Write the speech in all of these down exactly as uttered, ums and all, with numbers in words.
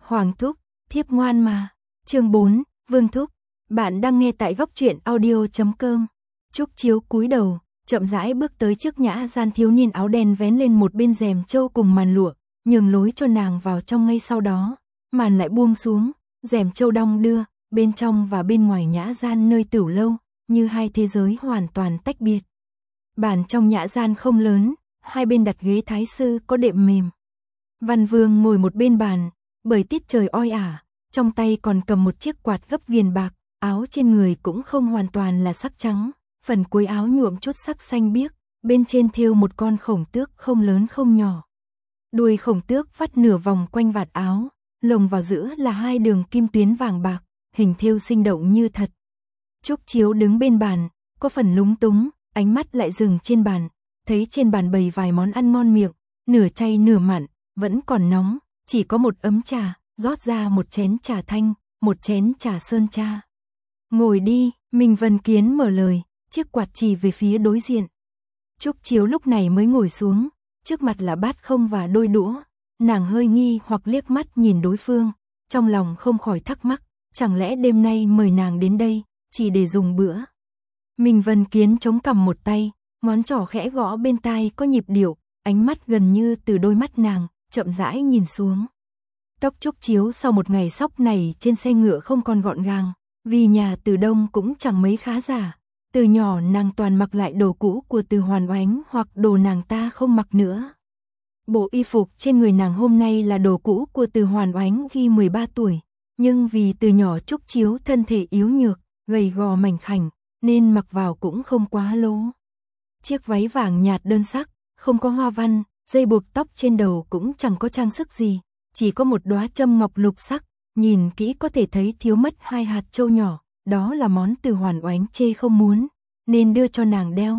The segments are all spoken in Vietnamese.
Hoàng thúc, thiếp ngoan mà. Chương bốn, Vương thúc. Bạn đang nghe tại góc truyện audio chấm com. Trúc Chiếu cúi đầu, chậm rãi bước tới trước nhã gian thiếu niên áo đen vén lên một bên rèm trâu cùng màn lụa, nhường lối cho nàng vào trong. Ngay sau đó, màn lại buông xuống, rèm trâu đong đưa, bên trong và bên ngoài nhã gian nơi tửu lâu, như hai thế giới hoàn toàn tách biệt. Bàn trong nhã gian không lớn, hai bên đặt ghế thái sư có đệm mềm. Văn Vương ngồi một bên bàn, bởi tiết trời oi ả, trong tay còn cầm một chiếc quạt gấp viền bạc, áo trên người cũng không hoàn toàn là sắc trắng, phần cuối áo nhuộm chút sắc xanh biếc, bên trên thêu một con khổng tước không lớn không nhỏ. Đuôi khổng tước vắt nửa vòng quanh vạt áo, lồng vào giữa là hai đường kim tuyến vàng bạc, hình thêu sinh động như thật. Trúc Chiếu đứng bên bàn, có phần lúng túng, ánh mắt lại dừng trên bàn, thấy trên bàn bày vài món ăn ngon miệng, nửa chay nửa mặn, vẫn còn nóng, chỉ có một ấm trà, rót ra một chén trà thanh, một chén trà sơn cha. Ngồi đi, Minh Vân Kiến mở lời, chiếc quạt chỉ về phía đối diện. Trúc Chiếu lúc này mới ngồi xuống, trước mặt là bát không và đôi đũa, nàng hơi nghi hoặc liếc mắt nhìn đối phương, trong lòng không khỏi thắc mắc, chẳng lẽ đêm nay mời nàng đến đây, chỉ để dùng bữa. Minh Vân Kiến chống cằm một tay, ngón trỏ khẽ gõ bên tai có nhịp điệu, ánh mắt gần như từ đôi mắt nàng, chậm rãi nhìn xuống. Tóc Trúc Chiếu sau một ngày sóc này trên xe ngựa không còn gọn gàng, vì nhà Từ Đông cũng chẳng mấy khá giả. Từ nhỏ nàng toàn mặc lại đồ cũ của Từ Hoàn Oánh hoặc đồ nàng ta không mặc nữa. Bộ y phục trên người nàng hôm nay là đồ cũ của Từ Hoàn Oánh khi mười ba tuổi, nhưng vì từ nhỏ Trúc Chiếu thân thể yếu nhược, gầy gò mảnh khảnh, nên mặc vào cũng không quá lố. Chiếc váy vàng nhạt đơn sắc, không có hoa văn, dây buộc tóc trên đầu cũng chẳng có trang sức gì, chỉ có một đóa châm ngọc lục sắc, nhìn kỹ có thể thấy thiếu mất hai hạt châu nhỏ, đó là món Từ Hoàn Oánh chê không muốn, nên đưa cho nàng đeo.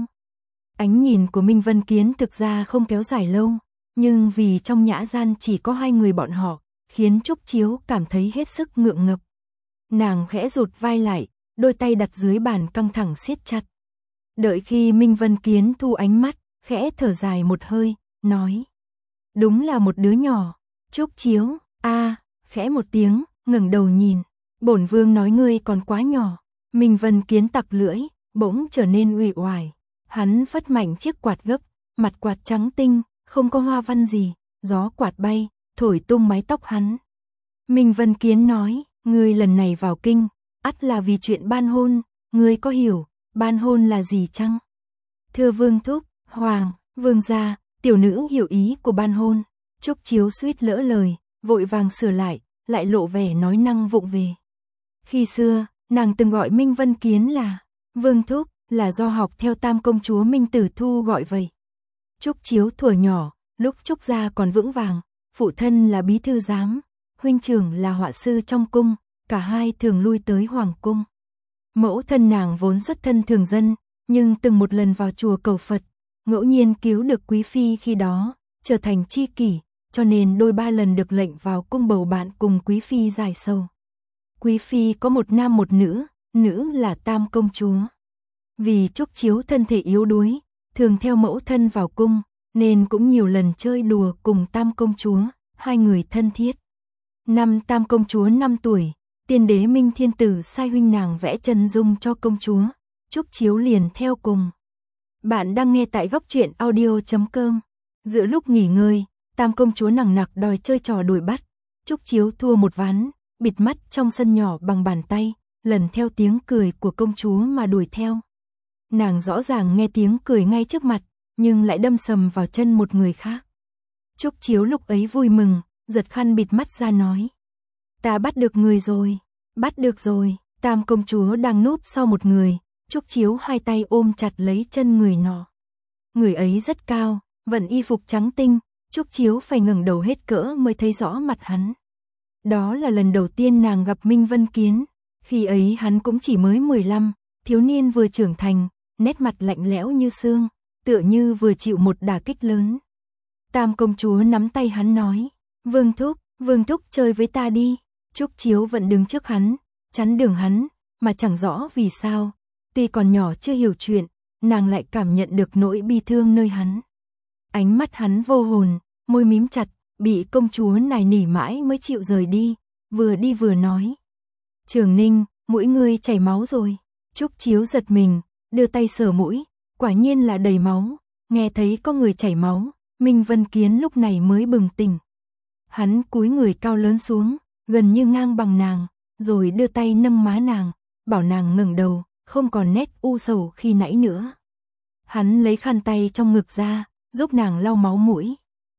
Ánh nhìn của Minh Vân Kiến thực ra không kéo dài lâu, nhưng vì trong nhã gian chỉ có hai người bọn họ, khiến Trúc Chiếu cảm thấy hết sức ngượng ngập. Nàng khẽ rụt vai lại, đôi tay đặt dưới bàn căng thẳng siết chặt. Đợi khi Minh Vân Kiến thu ánh mắt, khẽ thở dài một hơi, nói: đúng là một đứa nhỏ. Trúc Chiếu, a, à, khẽ một tiếng, ngẩng đầu nhìn. Bổn vương nói ngươi còn quá nhỏ. Minh Vân Kiến tặc lưỡi, bỗng trở nên uể oải. Hắn phất mạnh chiếc quạt gấp, mặt quạt trắng tinh, không có hoa văn gì, gió quạt bay, thổi tung mái tóc hắn. Minh Vân Kiến nói: ngươi lần này vào kinh, ắt là vì chuyện ban hôn, ngươi có hiểu ban hôn là gì chăng? Thưa Vương thúc, Hoàng, Vương gia, tiểu nữ hiểu ý của ban hôn. Trúc Chiếu suýt lỡ lời, vội vàng sửa lại, lại lộ vẻ nói năng vụng về. Khi xưa, nàng từng gọi Minh Vân Kiến là Vương thúc, là do học theo tam công chúa Minh Tử Thu gọi vậy. Trúc Chiếu thuở nhỏ, lúc Trúc gia còn vững vàng, phụ thân là bí thư giám, huynh trưởng là họa sư trong cung, cả hai thường lui tới hoàng cung. Mẫu thân nàng vốn xuất thân thường dân, nhưng từng một lần vào chùa cầu Phật, ngẫu nhiên cứu được quý phi khi đó, trở thành tri kỷ, cho nên đôi ba lần được lệnh vào cung bầu bạn cùng quý phi giải sầu. Quý phi có một nam một nữ, nữ là tam công chúa. Vì Trúc Chiếu thân thể yếu đuối, thường theo mẫu thân vào cung, nên cũng nhiều lần chơi đùa cùng tam công chúa, hai người thân thiết. Năm tam công chúa năm tuổi, tiên đế Minh Thiên Tử sai huynh nàng vẽ chân dung cho công chúa, Trúc Chiếu liền theo cùng. Bạn đang nghe tại góc truyện audio chấm com. Giữa lúc nghỉ ngơi, tam công chúa nằng nặc đòi chơi trò đuổi bắt, Trúc Chiếu thua một ván, bịt mắt trong sân nhỏ bằng bàn tay, lần theo tiếng cười của công chúa mà đuổi theo. Nàng rõ ràng nghe tiếng cười ngay trước mặt, nhưng lại đâm sầm vào chân một người khác. Trúc Chiếu lúc ấy vui mừng, giật khăn bịt mắt ra nói: ta bắt được người rồi, bắt được rồi. Tam công chúa đang núp sau một người, Trúc Chiếu hai tay ôm chặt lấy chân người nọ. Người ấy rất cao, vận y phục trắng tinh, Trúc Chiếu phải ngẩng đầu hết cỡ mới thấy rõ mặt hắn. Đó là lần đầu tiên nàng gặp Minh Vân Kiến, khi ấy hắn cũng chỉ mới mười lăm, thiếu niên vừa trưởng thành, nét mặt lạnh lẽo như xương, tựa như vừa chịu một đả kích lớn. Tam công chúa nắm tay hắn nói: Vương thúc, Vương thúc chơi với ta đi. Trúc Chiếu vẫn đứng trước hắn, chắn đường hắn, mà chẳng rõ vì sao, tuy còn nhỏ chưa hiểu chuyện, nàng lại cảm nhận được nỗi bi thương nơi hắn. Ánh mắt hắn vô hồn, môi mím chặt, bị công chúa nài nỉ mãi mới chịu rời đi, vừa đi vừa nói. Trường Ninh, mũi ngươi chảy máu rồi. Trúc Chiếu giật mình, đưa tay sờ mũi, quả nhiên là đầy máu, nghe thấy có người chảy máu, Minh Vân Kiến lúc này mới bừng tỉnh. Hắn cúi người cao lớn xuống, gần như ngang bằng nàng, rồi đưa tay nâng má nàng, bảo nàng ngẩng đầu, không còn nét u sầu khi nãy nữa. Hắn lấy khăn tay trong ngực ra, giúp nàng lau máu mũi.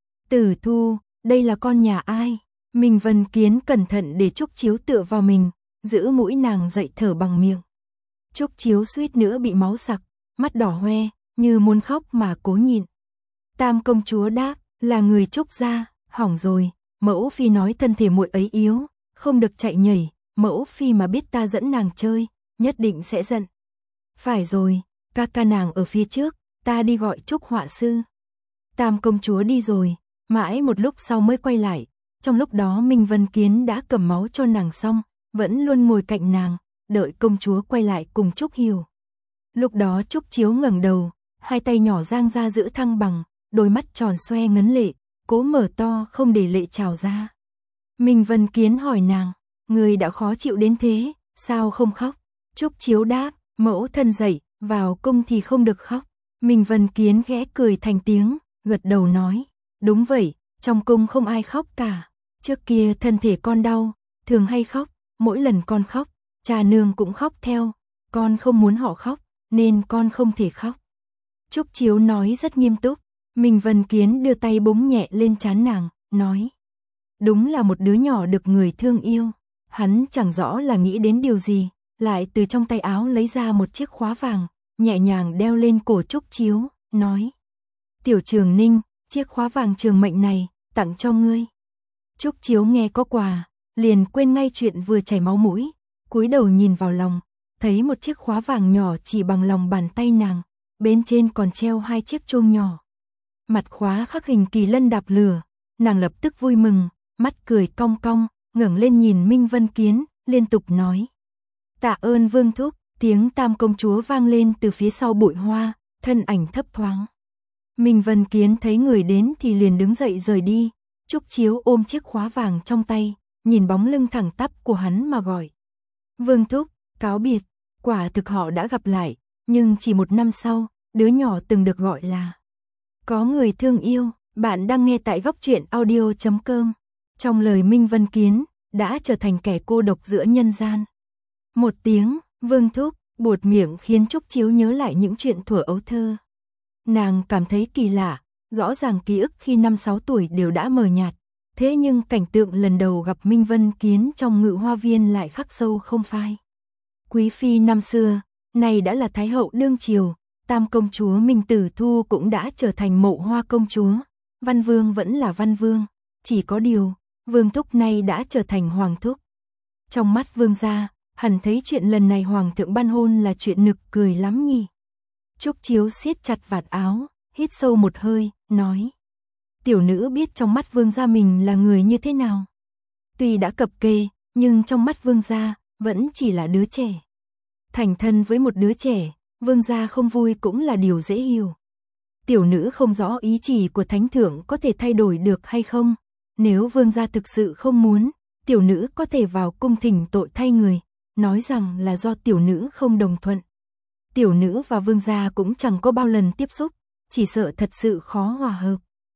Tử Thu, đây là con nhà ai? Minh Vân Kiến cẩn thận để Trúc Chiếu tựa vào mình, giữ mũi nàng dậy thở bằng miệng. Trúc Chiếu suýt nữa bị máu sặc, mắt đỏ hoe, như muốn khóc mà cố nhịn. Tam công chúa đáp, là người Trúc gia, hỏng rồi, mẫu phi nói thân thể muội ấy yếu, không được chạy nhảy, mẫu phi mà biết ta dẫn nàng chơi, nhất định sẽ giận. Phải rồi, ca ca nàng ở phía trước, ta đi gọi Trúc họa sư. Tam công chúa đi rồi, mãi một lúc sau mới quay lại, trong lúc đó Minh Vân Kiến đã cầm máu cho nàng xong, vẫn luôn ngồi cạnh nàng, đợi công chúa quay lại cùng Trúc Hiểu. Lúc đó Trúc Chiếu ngẩng đầu, hai tay nhỏ dang ra giữ thăng bằng, đôi mắt tròn xoe ngấn lệ, cố mở to không để lệ trào ra. Minh Vân Kiến hỏi nàng, người đã khó chịu đến thế, sao không khóc? Trúc Chiếu đáp, mẫu thân dậy, vào cung thì không được khóc. Minh Vân Kiến khẽ cười thành tiếng, gật đầu nói, đúng vậy, trong cung không ai khóc cả. Trước kia thân thể con đau, thường hay khóc, mỗi lần con khóc, cha nương cũng khóc theo, con không muốn họ khóc, nên con không thể khóc. Trúc Chiếu nói rất nghiêm túc, Minh Vân Kiến đưa tay búng nhẹ lên trán nàng, nói, đúng là một đứa nhỏ được người thương yêu. Hắn chẳng rõ là nghĩ đến điều gì, lại từ trong tay áo lấy ra một chiếc khóa vàng, nhẹ nhàng đeo lên cổ Trúc Chiếu, nói, Tiểu Trường Ninh, chiếc khóa vàng trường mệnh này, tặng cho ngươi. Trúc Chiếu nghe có quà, liền quên ngay chuyện vừa chảy máu mũi, cúi đầu nhìn vào lòng, thấy một chiếc khóa vàng nhỏ chỉ bằng lòng bàn tay nàng, bên trên còn treo hai chiếc chuông nhỏ. Mặt khóa khắc hình kỳ lân đạp lửa, nàng lập tức vui mừng, mắt cười cong cong, ngẩng lên nhìn Minh Vân Kiến, liên tục nói, tạ ơn vương thúc. Tiếng Tam công chúa vang lên từ phía sau bụi hoa, thân ảnh thấp thoáng. Minh Vân Kiến thấy người đến thì liền đứng dậy rời đi, Trúc Chiếu ôm chiếc khóa vàng trong tay, nhìn bóng lưng thẳng tắp của hắn mà gọi, vương thúc, cáo biệt. Quả thực họ đã gặp lại, nhưng chỉ một năm sau, đứa nhỏ từng được gọi là Có Người Thương Yêu. Bạn đang nghe tại góc truyện audio chấm com. Trong lời Minh Vân Kiến, đã trở thành kẻ cô độc giữa nhân gian. Một tiếng vương thúc, buột miệng khiến Trúc Chiếu nhớ lại những chuyện thuở ấu thơ. Nàng cảm thấy kỳ lạ, rõ ràng ký ức khi năm sáu tuổi đều đã mờ nhạt, thế nhưng cảnh tượng lần đầu gặp Minh Vân Kiến trong Ngự Hoa Viên lại khắc sâu không phai. Quý phi năm xưa, này đã là thái hậu đương triều, Tam công chúa Minh Tử Thu cũng đã trở thành Mộ Hoa công chúa, Văn Vương vẫn là Văn Vương, chỉ có điều, Vương thúc nay đã trở thành Hoàng thúc. Trong mắt Vương gia, hẳn thấy chuyện lần này hoàng thượng ban hôn là chuyện nực cười lắm nhỉ. Trúc Chiếu siết chặt vạt áo, hít sâu một hơi, nói, tiểu nữ biết trong mắt vương gia mình là người như thế nào. Tuy đã cập kê, nhưng trong mắt vương gia, vẫn chỉ là đứa trẻ. Thành thân với một đứa trẻ, vương gia không vui cũng là điều dễ hiểu. Tiểu nữ không rõ ý chỉ của thánh thượng có thể thay đổi được hay không. Nếu vương gia thực sự không muốn, tiểu nữ có thể vào cung thỉnh tội thay người, nói rằng là do tiểu nữ không đồng thuận. Tiểu nữ và vương gia cũng chẳng có bao lần tiếp xúc, chỉ sợ thật sự khó hòa hợp.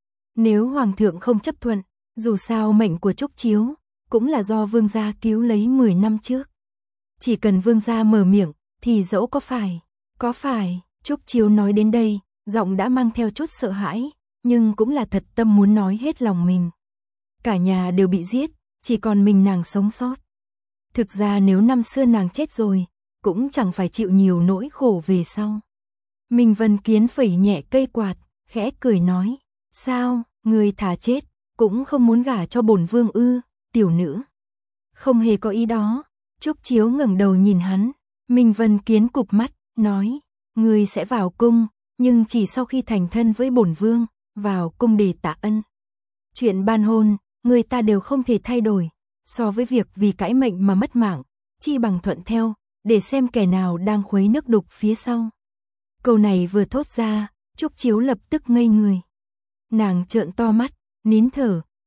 Nếu hoàng thượng không chấp thuận, dù sao mệnh của Trúc Chiếu cũng là do vương gia cứu lấy mười năm trước. Chỉ cần vương gia mở miệng thì dẫu có phải, có phải. Trúc Chiếu nói đến đây, giọng đã mang theo chút sợ hãi, nhưng cũng là thật tâm muốn nói hết lòng mình. Cả nhà đều bị giết, chỉ còn mình nàng sống sót. Thực ra nếu năm xưa nàng chết rồi, cũng chẳng phải chịu nhiều nỗi khổ về sau. Minh Vân Kiến phẩy nhẹ cây quạt, khẽ cười nói, sao, người thà chết, cũng không muốn gả cho bổn vương ư? Tiểu nữ không hề có ý đó. Trúc Chiếu ngẩng đầu nhìn hắn, Minh Vân Kiến cụp mắt, nói, người sẽ vào cung, nhưng chỉ sau khi thành thân với bổn vương, vào cung để tạ ân. Chuyện ban hôn, người ta đều không thể thay đổi, so với việc vì cãi mệnh mà mất mạng, chi bằng thuận theo, để xem kẻ nào đang khuấy nước đục phía sau. Câu này vừa thốt ra, Trúc Chiếu lập tức ngây người. Nàng trợn to mắt, nín thở,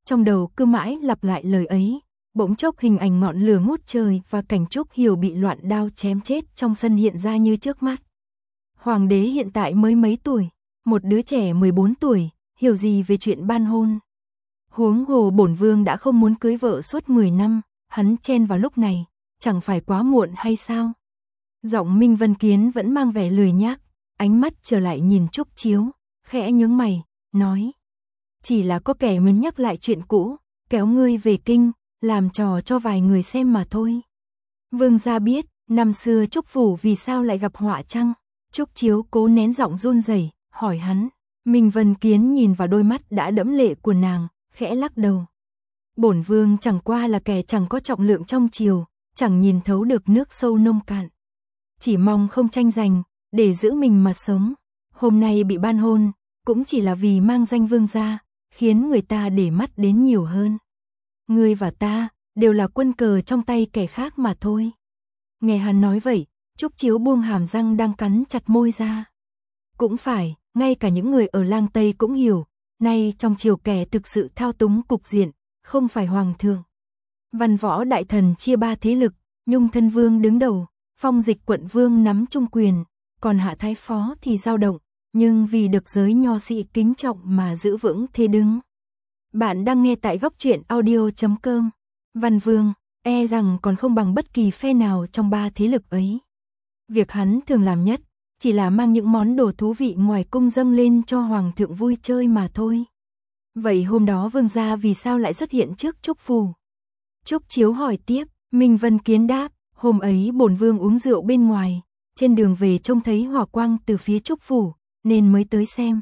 trong đầu cứ mãi lặp lại lời ấy, bỗng chốc hình ảnh ngọn lửa ngút trời và cảnh Trúc Hiểu bị loạn đao chém chết trong sân hiện ra như trước mắt. Hoàng đế hiện tại mới mấy tuổi, một đứa trẻ mười bốn tuổi, hiểu gì về chuyện ban hôn. Huống hồ bổn vương đã không muốn cưới vợ suốt mười năm, hắn chen vào lúc này, chẳng phải quá muộn hay sao? Giọng Minh Vân Kiến vẫn mang vẻ lười nhác, ánh mắt trở lại nhìn Trúc Chiếu, khẽ nhướng mày, nói. Chỉ là có kẻ muốn nhắc lại chuyện cũ, kéo ngươi về kinh, làm trò cho vài người xem mà thôi. Vương gia biết, năm xưa Trúc Phủ vì sao lại gặp họa chăng? Trúc Chiếu cố nén giọng run rẩy, hỏi hắn. Minh Vân Kiến nhìn vào đôi mắt đã đẫm lệ của nàng, khẽ lắc đầu. Bổn vương chẳng qua là kẻ chẳng có trọng lượng trong triều, chẳng nhìn thấu được nước sâu nông cạn. Chỉ mong không tranh giành, để giữ mình mà sống. Hôm nay bị ban hôn, cũng chỉ là vì mang danh vương gia, khiến người ta để mắt đến nhiều hơn. Ngươi và ta, đều là quân cờ trong tay kẻ khác mà thôi. Nghe hắn nói vậy, Trúc Chiếu buông hàm răng đang cắn chặt môi ra. Cũng phải, ngay cả những người ở Lang Tây cũng hiểu, nay trong triều kẻ thực sự thao túng cục diện, không phải hoàng thượng. Văn võ đại thần chia ba thế lực, Nhung Thân Vương đứng đầu, Phong Dịch Quận Vương nắm trung quyền, còn Hạ Thái Phó thì dao động, nhưng vì được giới nho sĩ kính trọng mà giữ vững thế đứng. Bạn đang nghe tại góc truyện audio chấm com. Văn Vương, e rằng còn không bằng bất kỳ phe nào trong ba thế lực ấy. Việc hắn thường làm nhất, chỉ là mang những món đồ thú vị ngoài cung dâng lên cho hoàng thượng vui chơi mà thôi. Vậy hôm đó vương gia vì sao lại xuất hiện trước Trúc Phủ? Trúc Chiếu hỏi tiếp, Minh Vân Kiến đáp, hôm ấy bổn vương uống rượu bên ngoài, trên đường về trông thấy hỏa quang từ phía Trúc Phủ, nên mới tới xem.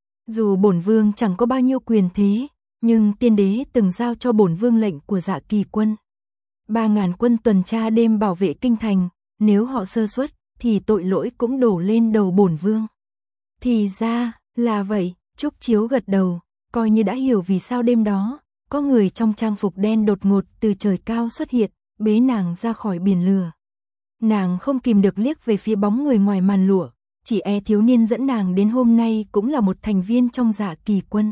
Dù bổn vương chẳng có bao nhiêu quyền thế, nhưng tiên đế từng giao cho bổn vương lệnh của Dạ Kỳ quân. Ba ngàn quân tuần tra đêm bảo vệ kinh thành, nếu họ sơ suất, thì tội lỗi cũng đổ lên đầu bổn vương. Thì ra, là vậy, Trúc Chiếu gật đầu, coi như đã hiểu vì sao đêm đó, có người trong trang phục đen đột ngột từ trời cao xuất hiện, bế nàng ra khỏi biển lửa. Nàng không kìm được liếc về phía bóng người ngoài màn lụa, chỉ e thiếu niên dẫn nàng đến hôm nay cũng là một thành viên trong Dạ Kỳ quân.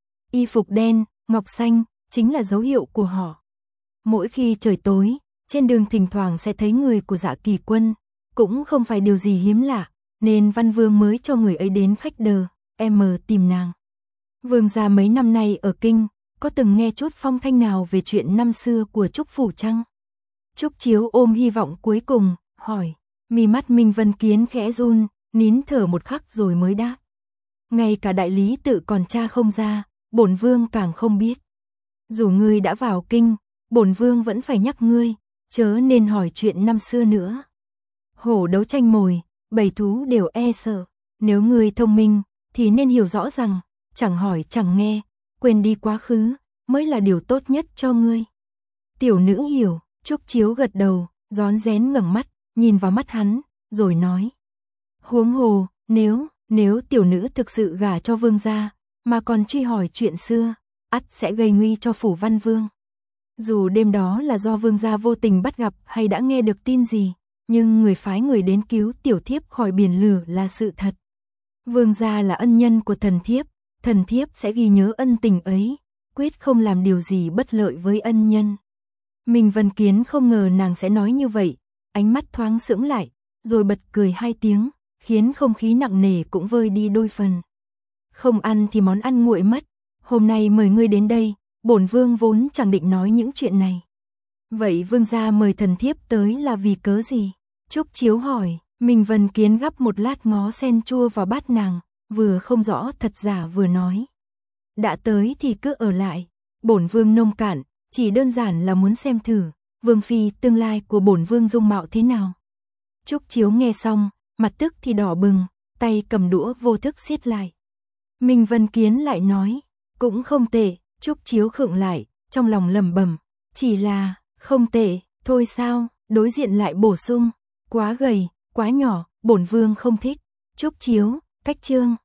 Y phục đen, ngọc xanh, chính là dấu hiệu của họ. Mỗi khi trời tối, trên đường thỉnh thoảng sẽ thấy người của Dạ Kỳ quân, cũng không phải điều gì hiếm lạ, nên Văn Vương mới cho người ấy đến khách đờ, em tìm nàng. Vương gia mấy năm nay ở kinh, có từng nghe chút phong thanh nào về chuyện năm xưa của Trúc Phủ chăng? Trúc Chiếu ôm hy vọng cuối cùng, hỏi, mi mắt Minh Vân Kiến khẽ run, nín thở một khắc rồi mới đáp. Ngay cả đại lý tự còn tra không ra, bổn vương càng không biết. Dù ngươi đã vào kinh, bổn vương vẫn phải nhắc ngươi, chớ nên hỏi chuyện năm xưa nữa. Hổ đấu tranh mồi, bầy thú đều e sợ, nếu ngươi thông minh, thì nên hiểu rõ rằng, chẳng hỏi chẳng nghe, quên đi quá khứ, mới là điều tốt nhất cho ngươi. Tiểu nữ hiểu, Trúc Chiếu gật đầu, rón rén ngẩng mắt, nhìn vào mắt hắn, rồi nói. Huống hồ, nếu, nếu tiểu nữ thực sự gả cho vương gia, mà còn truy hỏi chuyện xưa, ắt sẽ gây nguy cho phủ Văn Vương. Dù đêm đó là do vương gia vô tình bắt gặp hay đã nghe được tin gì, nhưng người phái người đến cứu tiểu thiếp khỏi biển lửa là sự thật. Vương gia là ân nhân của thần thiếp, thần thiếp sẽ ghi nhớ ân tình ấy, quyết không làm điều gì bất lợi với ân nhân. Minh Vân Kiến không ngờ nàng sẽ nói như vậy, ánh mắt thoáng sững lại, rồi bật cười hai tiếng, khiến không khí nặng nề cũng vơi đi đôi phần. Không ăn thì món ăn nguội mất, hôm nay mời ngươi đến đây, bổn vương vốn chẳng định nói những chuyện này. Vậy vương gia mời thần thiếp tới là vì cớ gì? Trúc Chiếu hỏi, Minh Vân Kiến gắp một lát ngó sen chua vào bát nàng, vừa không rõ thật giả vừa nói. Đã tới thì cứ ở lại, bổn vương nông cạn, chỉ đơn giản là muốn xem thử, vương phi tương lai của bổn vương dung mạo thế nào. Trúc Chiếu nghe xong, mặt tức thì đỏ bừng, tay cầm đũa vô thức siết lại. Minh Vân Kiến lại nói, cũng không tệ, Trúc Chiếu khựng lại, trong lòng lẩm bẩm, chỉ là, không tệ, thôi sao, đối diện lại bổ sung, quá gầy, quá nhỏ, bổn vương không thích. Trúc Chiếu, cách chương.